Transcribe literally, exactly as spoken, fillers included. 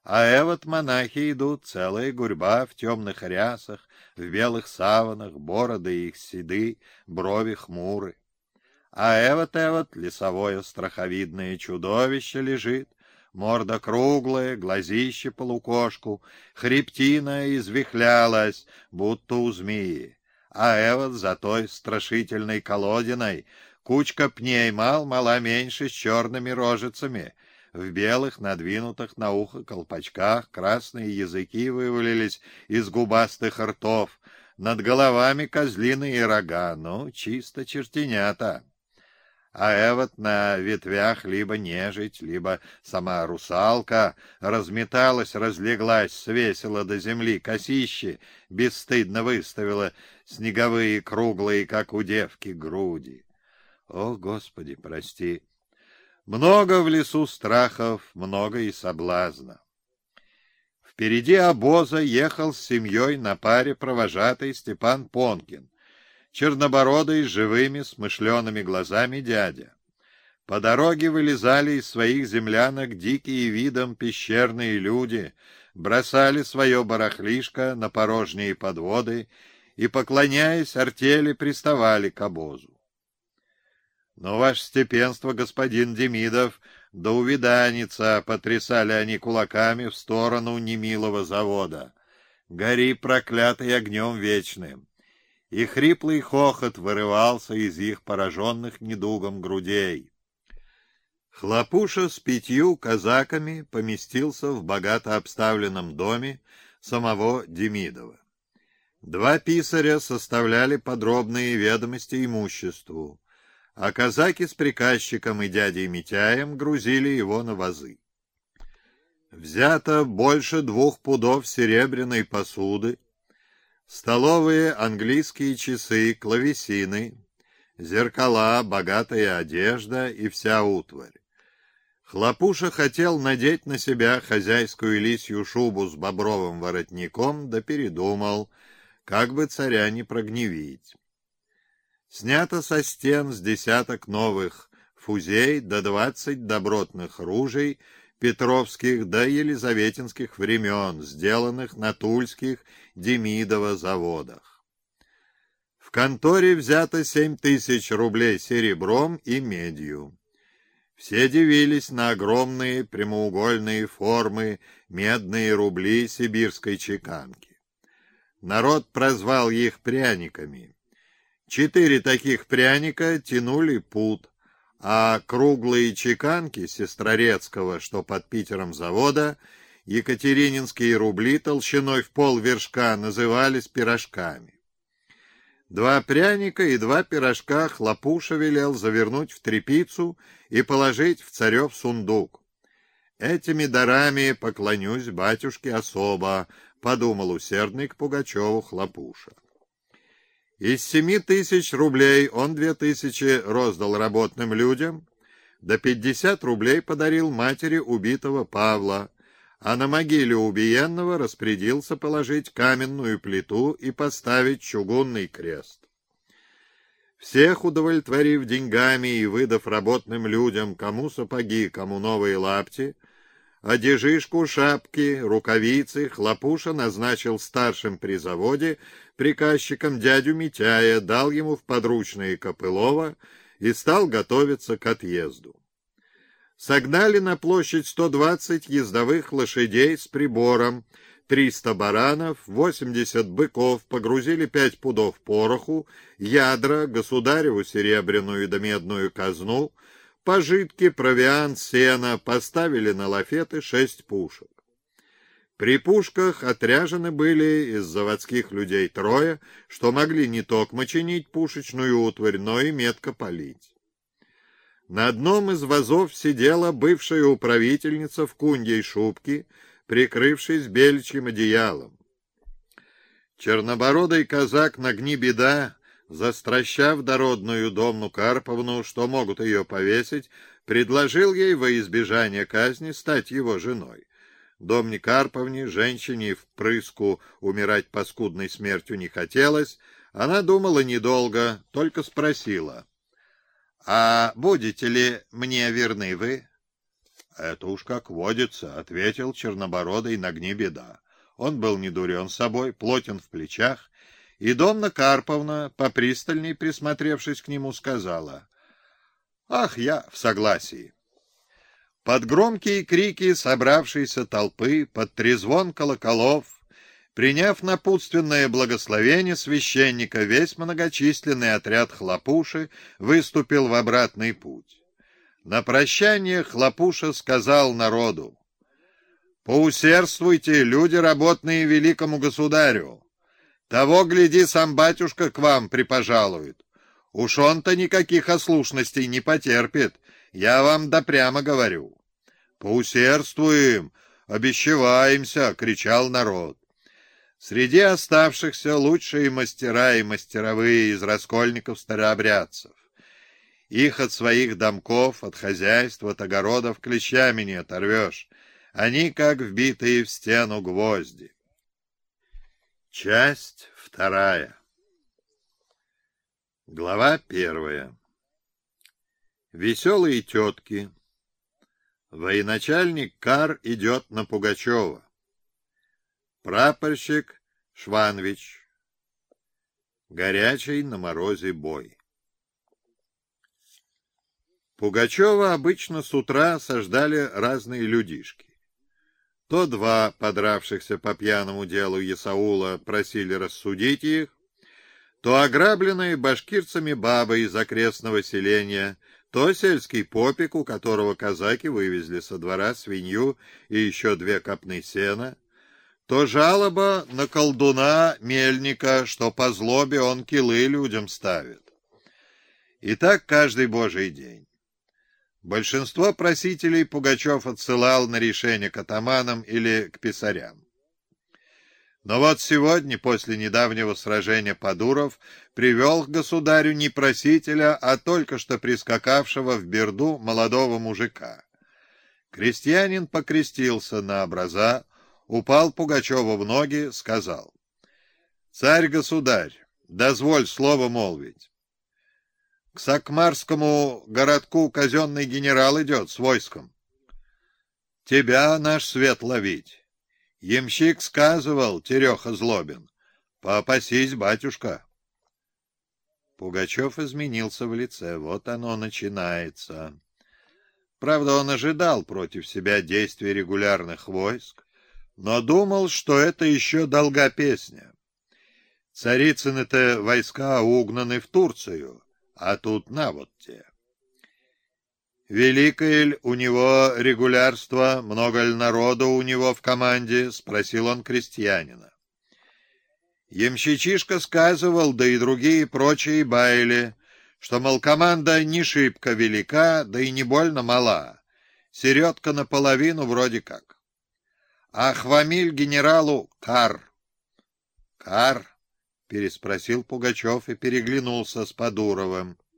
А эвот монахи идут, целая гурьба в темных рясах, в белых саванах, бороды их седы, брови хмуры. А эвот-эвот лесовое страховидное чудовище лежит, морда круглая, глазище полукошку, хребтина извихлялась, будто у змеи. А эвот за той страшительной колодиной кучка пней мал-мала меньше с черными рожицами. В белых, надвинутых на ухо колпачках красные языки вывалились из губастых ртов. Над головами козлиные рога, ну, чисто чертенята. А эвот на ветвях либо нежить, либо сама русалка разметалась, разлеглась, свесила до земли косище, бесстыдно выставила снеговые круглые, как у девки, груди. О, Господи, прости! Много в лесу страхов, много и соблазна. Впереди обоза ехал с семьей на паре провожатый Степан Понкин, чернобородый, с живыми, смышленными глазами дядя. По дороге вылезали из своих землянок дикие видом пещерные люди, бросали свое барахлишко на порожние подводы и, поклоняясь артели, приставали к обозу. «Но, ваше степенство, господин Демидов, до увиданица!» — потрясали они кулаками в сторону немилого завода. «Гори, проклятый, огнем вечным!» И хриплый хохот вырывался из их пораженных недугом грудей. Хлопуша с пятью казаками поместился в богато обставленном доме самого Демидова. Два писаря составляли подробные ведомости имуществу, а казаки с приказчиком и дядей Митяем грузили его на вазы. Взято больше двух пудов серебряной посуды, столовые английские часы, клавесины, зеркала, богатая одежда и вся утварь. Хлопуша хотел надеть на себя хозяйскую лисью шубу с бобровым воротником, да передумал, как бы царя не прогневить. Снято со стен с десяток новых фузей до двадцать добротных ружей петровских до елизаветинских времен, сделанных на тульских Демидово заводах. В конторе взято семь тысяч рублей серебром и медью. Все дивились на огромные прямоугольные формы медные рубли сибирской чеканки. Народ прозвал их пряниками. Четыре таких пряника тянули пуд, а круглые чеканки Сестрорецкого, что под Питером завода, екатерининские рубли толщиной в полвершка назывались пирожками. Два пряника и два пирожка Хлопуша велел завернуть в тряпицу и положить в царев сундук. «Этими дарами поклонюсь батюшке особо», — подумал усердный к Пугачеву Хлопуша. Из семи тысяч рублей он две тысячи роздал работным людям, да пятьдесят рублей подарил матери убитого Павла, а на могиле убиенного распорядился положить каменную плиту и поставить чугунный крест. Всех удовлетворив деньгами и выдав работным людям кому сапоги, кому новые лапти, одежишку, шапки, рукавицы, Хлопуша назначил старшим при заводе приказчиком дядю Митяя, дал ему в подручные Копылова и стал готовиться к отъезду. Согнали на площадь сто двадцать ездовых лошадей с прибором, триста баранов, восемьдесят быков, погрузили пять пудов пороху, ядра, государеву серебряную да медную казну, пожитки, провиант, сено, поставили на лафеты шесть пушек. При пушках отряжены были из заводских людей трое, что могли не только чинить пушечную утварь, но и метко палить. На одном из вазов сидела бывшая управительница в куньей шубке, прикрывшись беличьим одеялом. Чернобородый казак Нагни Беда, застращав дородную Домну Карповну, что могут ее повесить, предложил ей во избежание казни стать его женой. Домне Карповне, женщине впрыску, умирать паскудной смертью не хотелось. Она думала недолго, только спросила: «А будете ли мне верны вы?» это уж как водится, — ответил чернобородый нагни беда. Он был не дурен собой, плотен в плечах, и Домна Карповна, попристальней присмотревшись к нему, сказала: «Ах, я в согласии». Под громкие крики собравшейся толпы, под трезвон колоколов, приняв напутственное благословение священника, весь многочисленный отряд Хлопуши выступил в обратный путь. На прощание Хлопуша сказал народу: «Поусердствуйте, люди работные великому государю. Того, гляди, сам батюшка к вам припожалует. Уж он-то никаких ослушностей не потерпит, я вам да прямо говорю». «Поусердствуем, обещеваемся!» — кричал народ. Среди оставшихся лучшие мастера и мастеровые из раскольников-старообрядцев. Их от своих домков, от хозяйства, от огородов клещами не оторвешь. Они как вбитые в стену гвозди. Часть вторая. Глава первая. Веселые тетки. Военачальник Кар идет на Пугачева. Прапорщик Шванвич. Горячий на морозе бой. Пугачева обычно с утра осаждали разные людишки. То два подравшихся по пьяному делу Есаула просили рассудить их, то ограбленные башкирцами бабы из окрестного селения, то сельский попик, у которого казаки вывезли со двора свинью и еще две копны сена, то жалоба на колдуна Мельника, что по злобе он килы людям ставит. И так каждый божий день. Большинство просителей Пугачев отсылал на решение к атаманам или к писарям. Но вот сегодня, после недавнего сражения Подуров, привел к государю не просителя, а только что прискакавшего в Берду молодого мужика. Крестьянин покрестился на образа, упал Пугачеву в ноги, сказал: «Царь-государь, дозволь слово молвить. К Сакмарскому городку казенный генерал идет с войском. Тебя, наш свет, ловить. Ямщик сказывал, Тереха Злобин, поопасись, батюшка». Пугачев изменился в лице. Вот оно начинается. Правда, он ожидал против себя действий регулярных войск, но думал, что это еще долга песня. Царицыны-то войска угнаны в Турцию, а тут на вот те. «Великое ль у него регулярство, много ль народу у него в команде?» — спросил он крестьянина. Ямщичишка сказывал, да и другие прочие байли, что, мол, команда не шибко велика, да и не больно мала, середка наполовину вроде как. А хвамиль генералу Кар. «Кар?» — переспросил Пугачев и переглянулся с Подуровым.